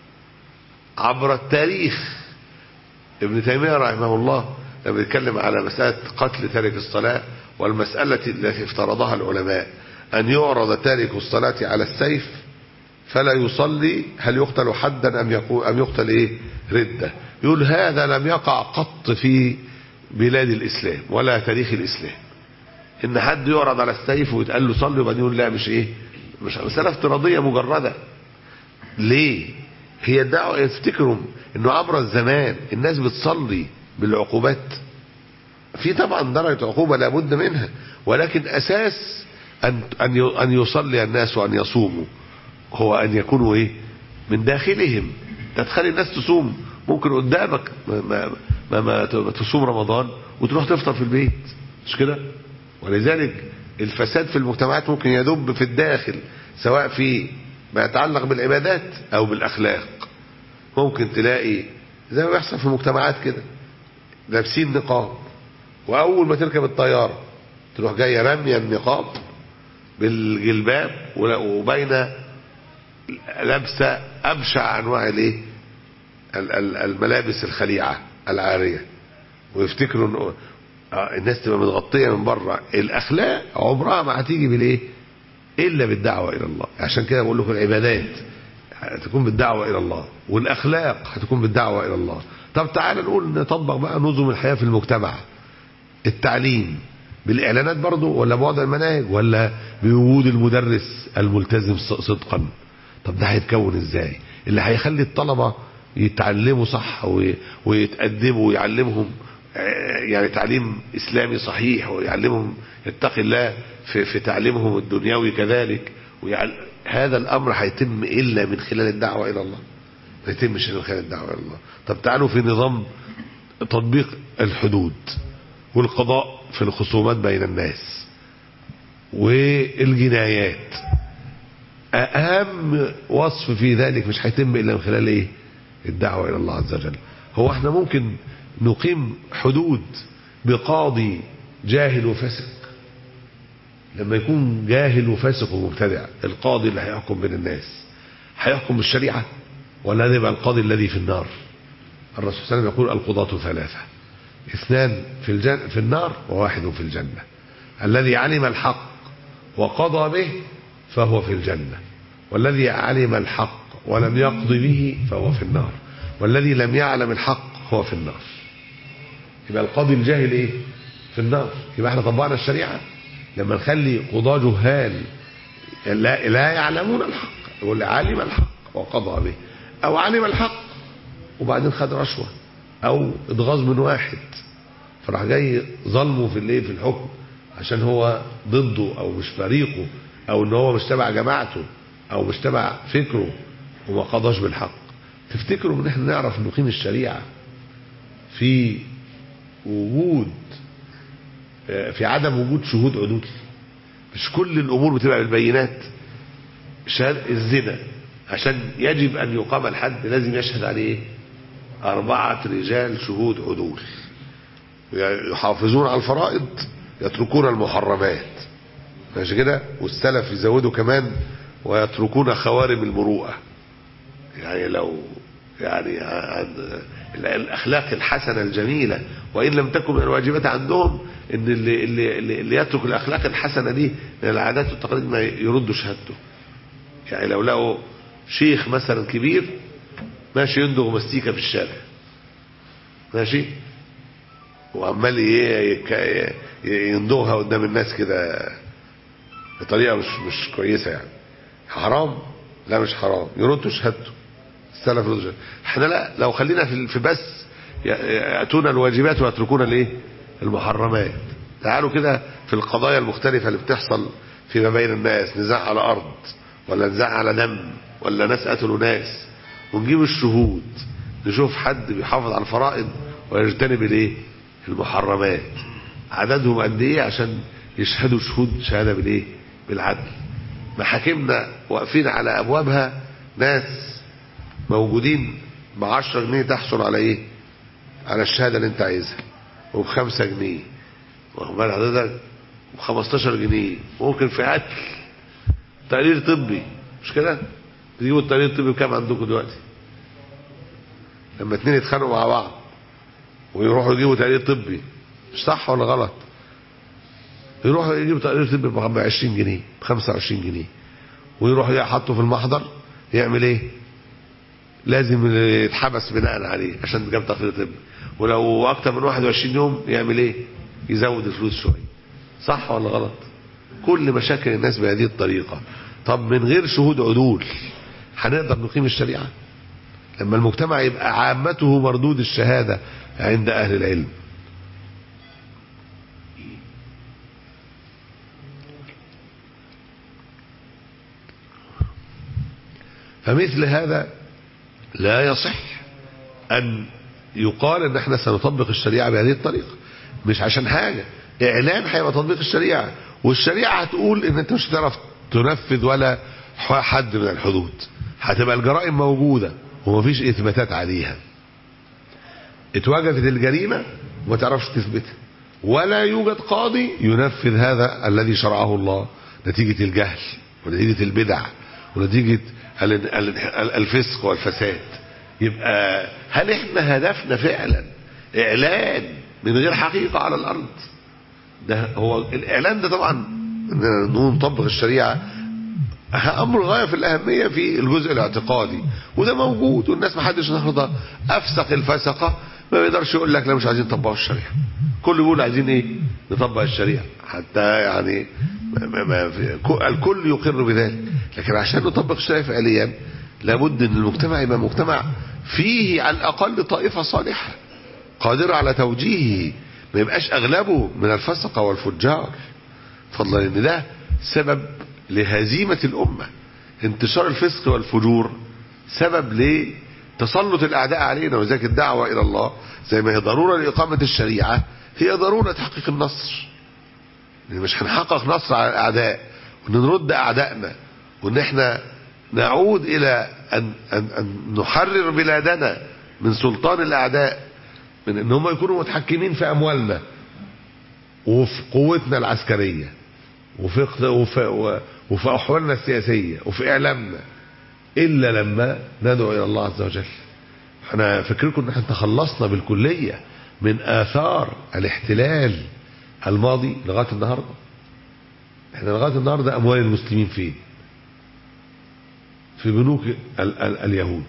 عبر التاريخ. ابن تيمية رحمه الله لما بيتكلم على مسألة قتل تارك الصلاة والمسألة التي افترضها العلماء أن يعرض تارك الصلاة على السيف فلا يصلي، هل يقتل حدا أم يقول أم يقتل إيه ردة؟ يقول هذا لم يقع قط في بلاد الإسلام ولا تاريخ الإسلام، إن حد يعرض على السيف ويتقال له صلي وبعدين يقول لا مش إيه، مش مسألة افتراضية مجردة. ليه؟ هي الدعوة يفتكروا إنه عبر الزمان الناس بتصلي بالعقوبات، في طبعا درجة عقوبة لابد منها، ولكن أساس أن أن يصلي الناس وأن يصوموا هو أن يكونوا إيه من داخلهم. تتخلي الناس تصوم، ممكن قدامك ما, ما, ما, ما تصوم رمضان وتروح تفطر في البيت، مش كده؟ ولذلك الفساد في المجتمعات ممكن يدب في الداخل، سواء في ما يتعلق بالعبادات أو بالأخلاق. ممكن تلاقي زي ما بيحصل في المجتمعات كده لابسين نقاب، وأول ما تركب الطيارة تروح جاية رمية النقاب بالجلباب وبين لابسة أبشع أنواع الايه الملابس الخليعة العارية، ويفتكروا انه الناس تبقى متغطية من بره. الأخلاق عمرها ما هتيجي بالايه إلا بالدعوة إلى الله. عشان كده بقول لكم العبادات هتكون بالدعوة إلى الله، والأخلاق هتكون بالدعوة إلى الله. طب تعالى نقول نطبق بقى نظم الحياة في المجتمع. التعليم بالإعلانات برضو، ولا بوضع المناهج، ولا بوجود المدرس الملتزم صدقا؟ طب ده هيتكون ازاي؟ اللي هيخلي الطلبة يتعلموا صح ويتقدموا ويعلمهم يعني تعليم إسلامي صحيح، ويعلمهم يتقي الله في, في تعليمهم الدنيوي كذلك، هذا الأمر هيتم إلا من خلال الدعوة إلى الله، ما يتمش من خلال الدعوة إلى الله. طب تعالوا في نظام تطبيق الحدود والقضاء في الخصومات بين الناس والجنايات، أهم وصف في ذلك مش هيتم إلا من خلال إيه؟ الدعوة إلى الله عز وجل. هو احنا ممكن نقيم حدود بقاضي جاهل وفاسق؟ لما يكون جاهل وفاسق ومبتدع، القاضي اللي هيحكم بين الناس هيحكم بالشريعة ولا يبقى القاضي الذي في النار؟ الرسول صلى الله عليه وسلم يقول القضاة ثلاثة، اثنان في الجنة في النار وواحد في الجنة. الذي علم الحق وقضى به فهو في الجنة، والذي علم الحق ولم يقضي به فهو في النار، والذي لم يعلم الحق هو في النار. يبقى القاضي الجاهل ايه؟ في النار. يبقى احنا طبقنا الشريعة لما نخلي قضاة جهال لا, لا يعلمون الحق، يقول علم الحق وقضى به، او علم الحق وبعدين خد رشوة او اتغاظ من واحد فراح جاي ظلمه في الايه في الحكم عشان هو ضده او مش فريقه، او ان هو مش تبع جماعته او مش تبع فكره وما قضاش بالحق. تفتكروا ان احنا نعرف نقيم الشريعة في وجود في عدم وجود شهود عدول؟ مش كل الامور بتبقى بالبينات. شهادة الزنا عشان يجب ان يقام الحد لازم يشهد عليه اربعة رجال شهود عدول، يحافظون على الفرائض يتركون المحرمات، ماشي كده؟ والسلف يزودوا كمان ويتركون خوارم المروءة. يعني لو يعني الأخلاق الحسنة الجميلة، وإن لم تكن من الواجبات عندهم إن اللي, اللي, اللي يترك الأخلاق الحسنة دي من العادات والتقاليد ما يردوا شهادته. يعني لو لقوا شيخ مثلا كبير ماشي يندغ مستيكة في الشارع، ماشي، وعمال يندوها قدام الناس كده بطريقة مش مش كويسة يعني. حرام؟ لا مش حرام، يردوا شهادته السلف يردوا شهادته. احنا لا، لو خلينا في في بس يأتون الواجبات ويتركون الايه المحرمات. تعالوا كده في القضايا المختلفة اللي بتحصل فيما بين الناس، نزاع على أرض ولا نزاع على دم ولا ناس قتلوا ناس، ونجيب الشهود نشوف حد بيحافظ على الفرائض ويجتنب الايه المحرمات، عددهم قد ايه عشان يشهدوا شهود شهاده بالايه بالعدل. محاكمنا واقفين على ابوابها ناس موجودين بعشرة جنيه تحصل على ايه على الشهاده اللي انت عايزها، وبخمسة جنيه، واخد بال حضرتك، وبخمستاشر جنيه، ممكن في قتل تقرير طبي، مش كده؟ بتجيبوا التقرير الطبي بكام عندكم دلوقتي؟ لما اتنين يتخانقوا مع بعض ويروحوا يجيبوا تقرير طبي، مش صح ولا غلط؟ يروحوا يجيبوا تقرير طبي ب عشرين جنيه ب خمسة وعشرين جنيه، ويروحوا يحطوا في المحضر، يعمل ايه؟ لازم يتحبس بناء عليه عشان جاب تقرير طبي، ولو اكتر من واحد وعشرين يوم يعمل ايه؟ يزود الفلوس شويه. صح ولا غلط؟ كل مشاكل الناس بهذه الطريقه. طب من غير شهود عدول هنقدر نقيم الشريعه؟ لما المجتمع يبقى عامته مردود الشهاده عند اهل العلم. فمثل هذا لا يصح ان يقال ان احنا سنطبق الشريعه بهذه الطريقه، مش عشان حاجه، اعلان هيبقى تطبيق الشريعه، والشريعه هتقول ان انت مش هتعرف تنفذ ولا حد من الحدود، هتبقى الجرائم موجوده ومفيش اثباتات عليها. اتوجدت الجريمه وما تعرفش تثبتها، ولا يوجد قاضي ينفذ هذا الذي شرعه الله، نتيجه الجهل ونتيجه البدع ونتيجه الفسق والفساد. يبقى هل احنا هدفنا فعلا اعلان من غير حقيقه على الارض؟ ده هو الاعلان ده طبعا ان نطبق الشريعه امر غايه في الاهميه في الجزء الاعتقادي، وده موجود، والناس ما حدش النهارده افسق الفسقه ما بيقدرش يقول لك لا مش عايزين نطبق الشريعه، كل بيقول عايزين ايه نطبق الشريعه، حتى يعني ما ما الكل يقر بذلك. لكن عشان نطبق الشريعه فعليا لابد ان المجتمع يبقى مجتمع فيه على الاقل طائفه صالحه قادره على توجيهه، ما يبقاش اغلبه من الفسقه والفجار، فضلا ان ده سبب لهزيمه الامه. انتشار الفسق والفجور سبب لتسلط الاعداء علينا، وذلك الدعوه الى الله زي ما هي ضروره لاقامه الشريعه هي ضروره تحقيق النصر. مش هنحقق نصر على الاعداء وان نرد اعدائنا وان احنا نعود الى ان ان, أن نحرر بلادنا من سلطان الاعداء، من ان هم يكونوا متحكمين في اموالنا وفي قوتنا العسكريه وفي وفي, وفي احوالنا السياسيه وفي اعلامنا، الا لما ندعو الى الله عز وجل. احنا فكركم ان احنا تخلصنا بالكليه من اثار الاحتلال الماضي لغايه النهارده؟ احنا لغايه النهارده اموال المسلمين فين؟ في بنوك ال ال اليهود.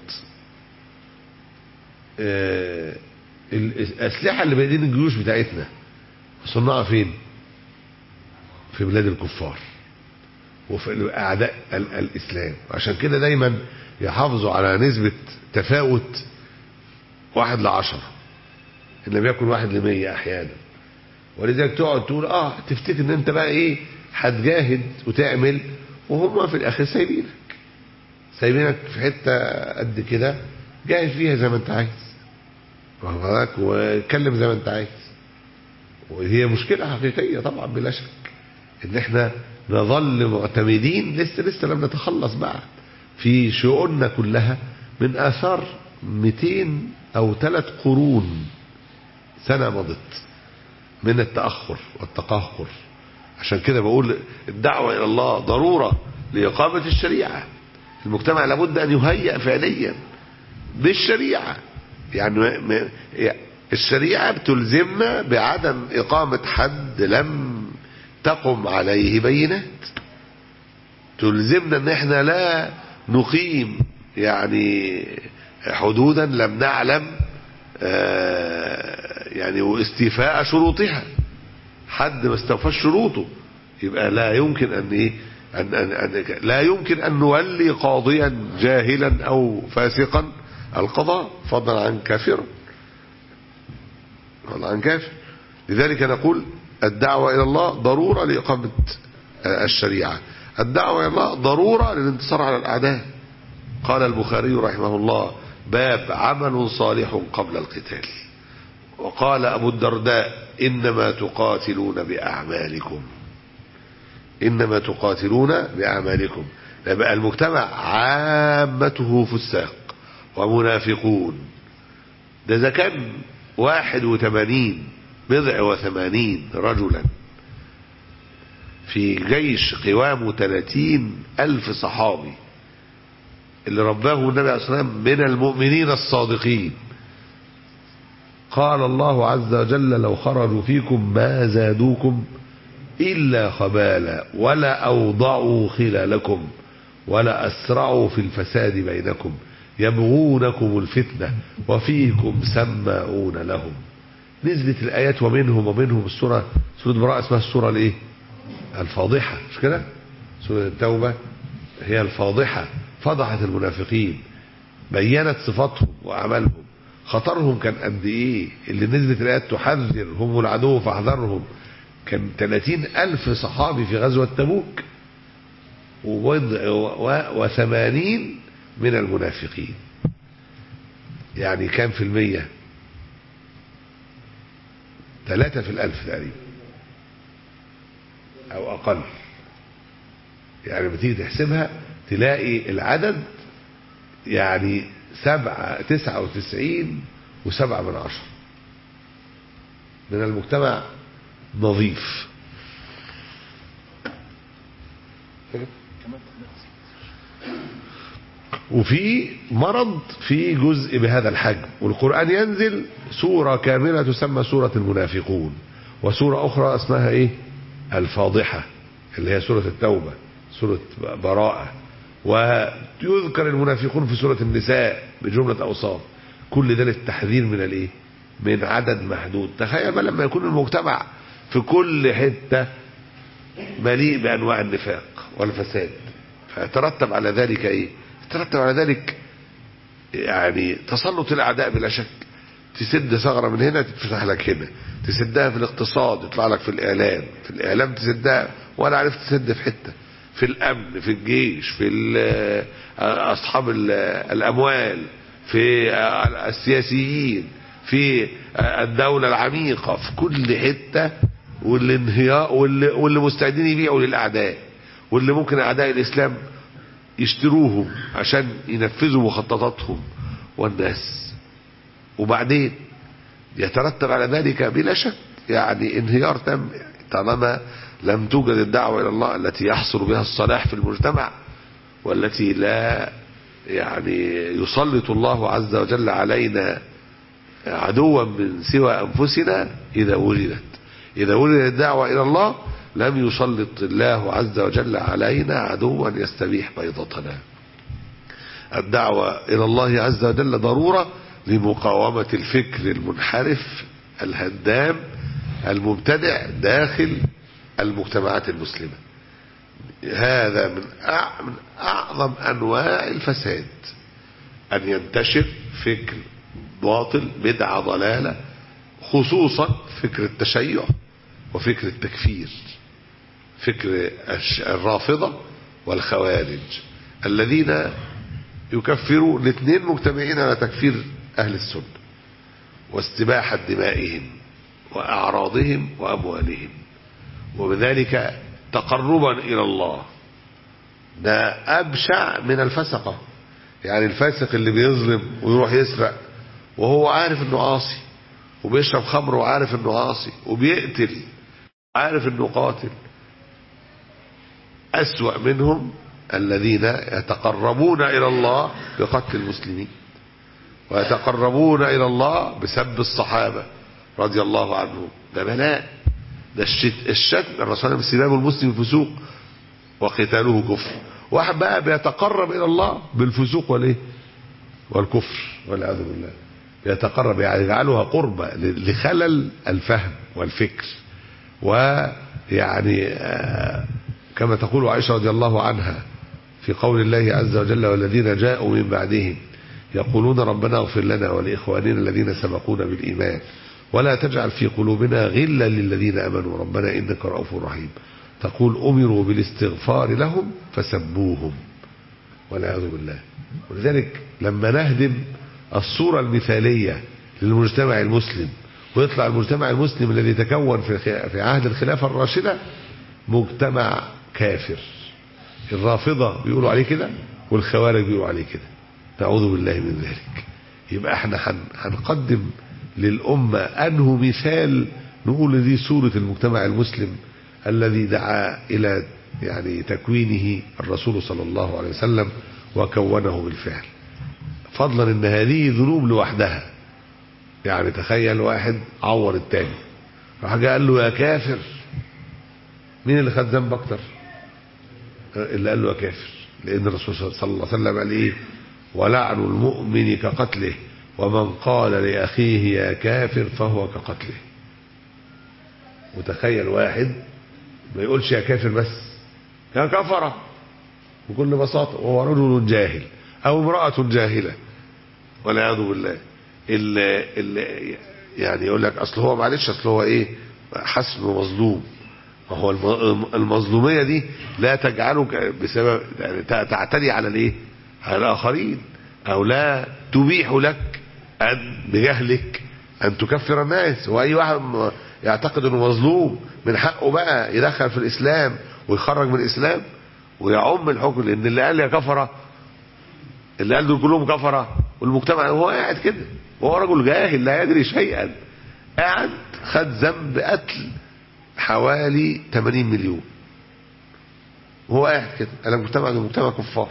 اه الاسلحه اللي بايدين الجيوش بتاعتنا صنعها فين؟ في بلاد الكفار وفي اعداء ال الاسلام. عشان كده دايما يحافظوا على نسبه تفاوت واحد لعشرة ان لم يكن واحد لمية احيانا. ولذلك تقعد تقول اه تفتكر ان انت بقى ايه هتجاهد وتعمل، وهم في الاخر سايبينك سايبينك في حته قد كده جاهد فيها زي ما انت عايز واتكلم زي ما انت عايز. وهي مشكله حقيقيه طبعا بلا شك ان احنا نظل معتمدين لسه لسه لم نتخلص بعد في شؤوننا كلها من اثار مئتين او ثلاث قرون سنه مضت من التأخر والتقهقر. عشان كده بقول الدعوة إلى الله ضرورة لإقامة الشريعة. المجتمع لابد أن يهيئ فعليا بالشريعة، يعني الشريعة بتلزمنا بعدم إقامة حد لم تقم عليه بينات، تلزمنا أن احنا لا نقيم يعني حدودا لم نعلم يعني واستيفاء شروطها، حد ما استوفاش شروطه، يبقى لا يمكن ان ايه أن أن أن لا يمكن ان نولي قاضيا جاهلا او فاسقا القضاء، فضلا عن كافر فضلا عن كافر. لذلك نقول الدعوة الى الله ضرورة لإقامة الشريعة، الدعوة الى الله ضرورة للانتصار على الاعداء. قال البخاري رحمه الله: باب عمل صالح قبل القتال. وقال أبو الدرداء: إنما تقاتلون بأعمالكم، إنما تقاتلون بأعمالكم. يبقى المجتمع عامته فساق ومنافقون. ده إذا كان واحد وثمانين بضع وثمانين رجلا في جيش قوامه ثلاثين ألف صحابي اللي رباه النبي عليه الصلاة والسلام من المؤمنين الصادقين. قال الله عز وجل: لو خرجوا فيكم ما زادوكم إلا خبالا ولا أوضعوا خلالكم ولا أسرعوا في الفساد بينكم يبغونكم الفتنة وفيكم سماعون لهم. نزلت الآيات ومنهم ومنهم. السورة سورة براءة اسمها السورة الايه؟ الفاضحة، مش كده؟ سورة التوبة هي الفاضحة، فضحت المنافقين، بينت صفاتهم وأعمالهم، خطرهم كان قد ايه. اللي نزلت الآيات تحذر هم العدو فاحذرهم. كان ثلاثين ألف صحابي في غزوة تبوك وثمانين من المنافقين. يعني كام في المية؟ ثلاثة في الألف تقريبا أو أقل. يعني لما تيجي تحسبها تلاقي العدد يعني سبعة تسعة وتسعين وسبعة من عشر من المجتمع نظيف. وفي مرض في جزء بهذا الحجم. والقرآن ينزل سورة كاملة تسمى سورة المنافقون، وسورة أخرى اسمها إيه؟ الفاضحة، اللي هي سورة التوبة، سورة براءة. ويذكر المنافقون في سورة النساء بجملة أوصاف. كل ده للتحذير من الإيه؟ من عدد محدود. تخيل بقى لما يكون المجتمع في كل حتة مليء بأنواع النفاق والفساد، فيترتب على ذلك إيه؟ يترتب على ذلك يعني تسلط الأعداء بلا شك. تسد ثغرة من هنا تتفتح لك هنا، تسدها في الاقتصاد يطلع لك في الإعلام، في الإعلام تسدها ولا عرفت تسد في حتة، في الأمن، في الجيش، في أصحاب الأموال، في السياسيين، في الدولة العميقة، في كل حتة. واللي انهياء واللي, واللي مستعدين يبيعوا للأعداء، واللي ممكن أعداء الإسلام يشتروهم عشان ينفذوا مخططاتهم والناس. وبعدين يترتب على ذلك بلا شك يعني انهيار تام طالما لم توجد الدعوة إلى الله التي يحصل بها الصلاح في المجتمع، والتي لا يعني يسلط الله عز وجل علينا عدوا من سوى أنفسنا. إذا وجدت إذا وجدت الدعوة إلى الله لم يسلط الله عز وجل علينا عدوا يستبيح بيضتنا. الدعوة إلى الله عز وجل ضرورة لمقاومة الفكر المنحرف الهدام المبتدع داخل المجتمعات المسلمة. هذا من من أعظم أنواع الفساد، أن ينتشر فكر باطل، بدعة، ضلالة، خصوصا فكر التشيع وفكر التكفير، فكر الرافضة والخوارج الذين يكفروا الاثنين مجتمعين على تكفير أهل السنة واستباحة دمائهم وأعراضهم وأموالهم، وبذلك تقربا إلى الله. ده أبشع من الفسقة. يعني الفاسق اللي بيظلم ويروح يسرق وهو عارف انه عاصي، وبيشرب خمر وعارف انه عاصي، وبيقتل عارف انه قاتل. أسوأ منهم الذين يتقربون إلى الله بقتل المسلمين، ويتقربون إلى الله بسب الصحابة رضي الله عنهم. ده بلاء. ده الشتم. الرسول عليه سباب المسلم فسوق وقتاله كفر. واحد بقى بيتقرب إلى الله بالفسوق والايه والكفر والعياذ بالله، يتقرب يعني يجعلها قربة لخلل الفهم والفكر ويعني كما تقول عائشة رضي الله عنها في قول الله عز وجل والذين جاءوا من بعدهم يقولون ربنا اغفر لنا ولإخواننا الذين سبقونا بالإيمان ولا تجعل في قلوبنا غلا للذين آمنوا ربنا إنك رؤوف رحيم. تقول أمروا بالاستغفار لهم فسبوهم والعياذ بالله. ولذلك لما نهدم الصورة المثالية للمجتمع المسلم ويطلع المجتمع المسلم الذي تكون في عهد الخلافة الراشدة مجتمع كافر. الرافضة بيقولوا عليه كده والخوارج بيقولوا عليه كده، نعوذ بالله من ذلك. يبقى احنا هنقدم للأمة أنه مثال نقول دي صورة المجتمع المسلم الذي دعا إلى يعني تكوينه الرسول صلى الله عليه وسلم وكونه بالفعل. فضلا ان هذه ذنوب لوحدها. يعني تخيل واحد عور التاني راح جاء قال له يا كافر، مين اللي خد ذنب اكتر؟ اللي قال له يا كافر، لان الرسول صلى الله عليه وسلم قال ايه؟ ولعن المؤمن كقتله ومن قال لاخيه يا كافر فهو كقتله. وتخيل واحد ما يقولش يا كافر بس، يا كفره بكل بساطه، وهو رجل جاهل او امراه جاهله والعياذ بالله. اللي اللي يعني يقول لك اصل هو معلش اصل هو ايه حسب مظلوم. ما هو المظلوميه دي لا تجعلك بسبب يعني تعتدي على الايه؟ على الاخرين، او لا تبيح لك ان بجهلك ان تكفر الناس. واي واحد يعتقد انه مظلوم من حقه بقى يدخل في الاسلام ويخرج من الاسلام ويعم الحكم، لان اللي قال يا كفره اللي قال دول كلهم كفره والمجتمع هو قاعد كده وهو رجل جاهل لا يدري شيئا، قاعد خد ذنب قتل حوالي ثمانين مليون وهو قاعد كده. المجتمع ده مجتمع كفار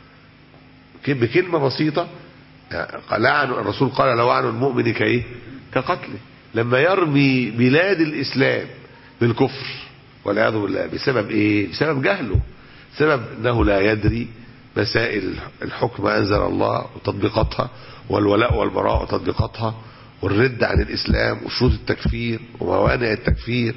بكلمه بسيطه. لعن الرسول قال لوعن المؤمن كايه؟ كقتله. لما يرمي بلاد الاسلام بالكفر والعياذ بالله بسبب ايه؟ بسبب جهله، سبب انه لا يدري مسائل الحكم انزل الله وتطبيقاتها والولاء والبراء وتطبيقاتها والرد عن الاسلام وشروط التكفير وموانع التكفير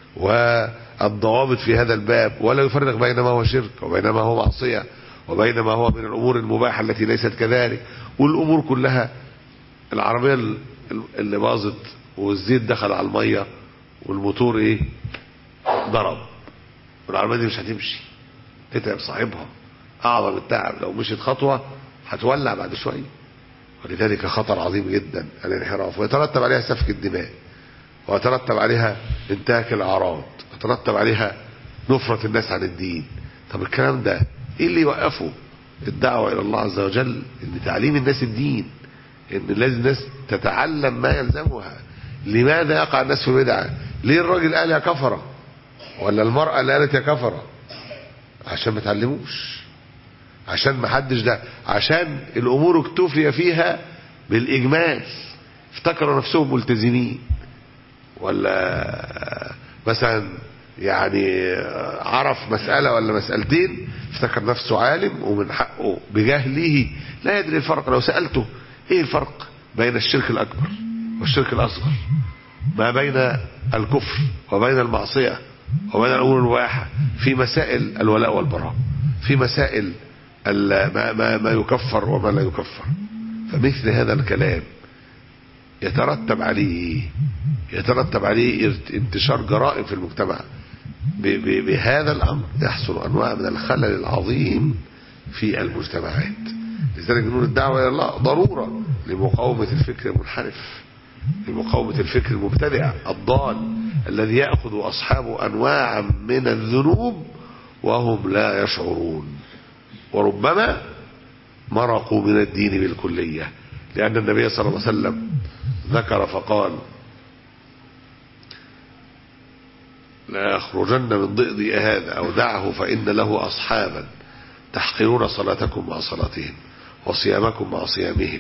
والضوابط في هذا الباب، ولا يفرق بين ما هو شرك وبين ما هو معصيه وبين ما هو من الامور المباحه التي ليست كذلك. والامور كلها العربيه اللي باظت والزيت دخل على الميه والموتور ايه؟ ضرب، والعربيه دي مش هتمشي، تتعب صاحبها اعظم التعب، لو مشيت خطوه هتولع بعد شويه. ولذلك خطر عظيم جدا الانحراف، ويترتب عليها سفك الدماء، ويترتب عليها انتهاك الاعراض، ويترتب عليها نفرة الناس عن الدين. طب الكلام ده ايه اللي يوقفه؟ الدعوه الى الله عز وجل، ان تعليم الناس الدين، ان لازم الناس تتعلم ما يلزمها. لماذا يقع الناس في بدعه؟ ليه الراجل قال يا كفره ولا المراه اللي قالت يا كفره؟ عشان ما تعلموش، عشان ما حدش ده، عشان الامور اكتفي فيها بالاجمال، افتكروا نفسهم ملتزمين، ولا مثلا يعني عرف مسألة ولا مسألتين افتكر نفسه عالم ومن حقه بجهله لا يدري الفرق. لو سألته ايه الفرق بين الشرك الاكبر والشرك الاصغر، ما بين الكفر وبين المعصية وبين الامور المباحة، في مسائل الولاء والبراء، في مسائل ما, ما, ما يكفر وما لا يكفر. فمثل هذا الكلام يترتب عليه يترتب عليه انتشار جرائم في المجتمع. بهذا الامر يحصل انواع من الخلل العظيم في المجتمعات. لذلك نقول الدعوه الى الله ضروره لمقاومه الفكر المنحرف، لمقاومه الفكر المبتدع الضال الذي ياخذ اصحابه انواعا من الذنوب وهم لا يشعرون، وربما مرقوا من الدين بالكليه. لان النبي صلى الله عليه وسلم ذكر فقال لا يخرجن من ضئضئ هذا أو دعه فإن له أصحابا تحقرون صلاتكم مع صلاتهم وصيامكم مع صيامهم،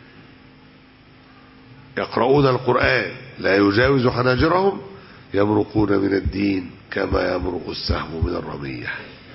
يقرؤون القرآن لا يجاوز حناجرهم، يمرقون من الدين كما يمرق السهم من الرمية.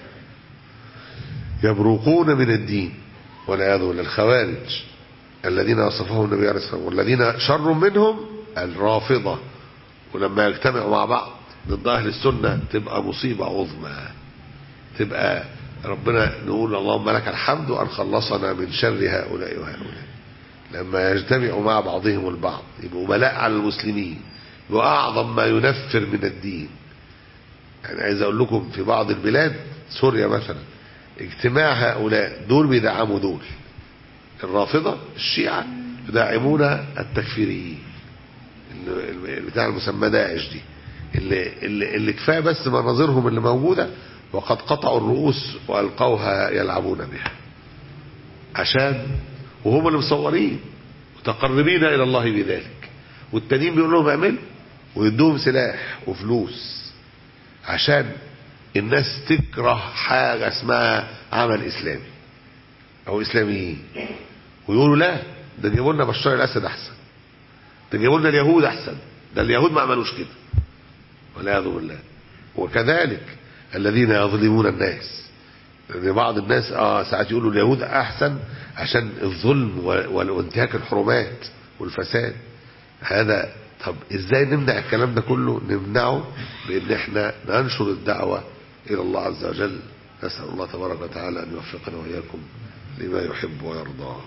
يمرقون من الدين والعياذ بالله. الخوارج الذين وصفهم النبي عليه الصلاة والسلام، والذين شر منهم الرافضة، ولما يجتمعوا مع بعض ضد أهل السنة تبقى مصيبة عظمى، تبقى ربنا نقول اللهم لك الحمد أن خلصنا من شر هؤلاء وهؤلاء. لما يجتمعوا مع بعضهم البعض يبقوا بلاء على المسلمين، يبقوا أعظم ما ينفر من الدين. يعني عايز أقول لكم في بعض البلاد سوريا مثلا اجتماع هؤلاء دول بيدعموا دول، الرافضة الشيعة يدعمون التكفيريين بتاع المسمى داعش دي، اللي, اللي, اللي كفاية بس مناظرهم اللي موجودة، وقد قطعوا الرؤوس وألقوها يلعبون بها عشان، وهم اللي مصورين متقربين إلى الله بذلك، والتانيين بيقول لهم اعملوا ويدوهم سلاح وفلوس عشان الناس تكره حاجة اسمها عمل إسلامي أو إسلاميين، ويقولوا لا ده جيبوا لنا بشار الأسد أحسن، ده جيبوا لنا اليهود أحسن، ده اليهود ما عملوش كده والعياذ بالله. وكذلك الذين يظلمون الناس، لأن بعض الناس اه ساعات يقولوا اليهود أحسن عشان الظلم وانتهاك الحرمات والفساد. هذا طب ازاي نمنع الكلام ده كله؟ نمنعه بان احنا ننشر الدعوة الى الله عز وجل. نسأل الله تبارك وتعالى ان يوفقنا واياكم لما يحب ويرضى.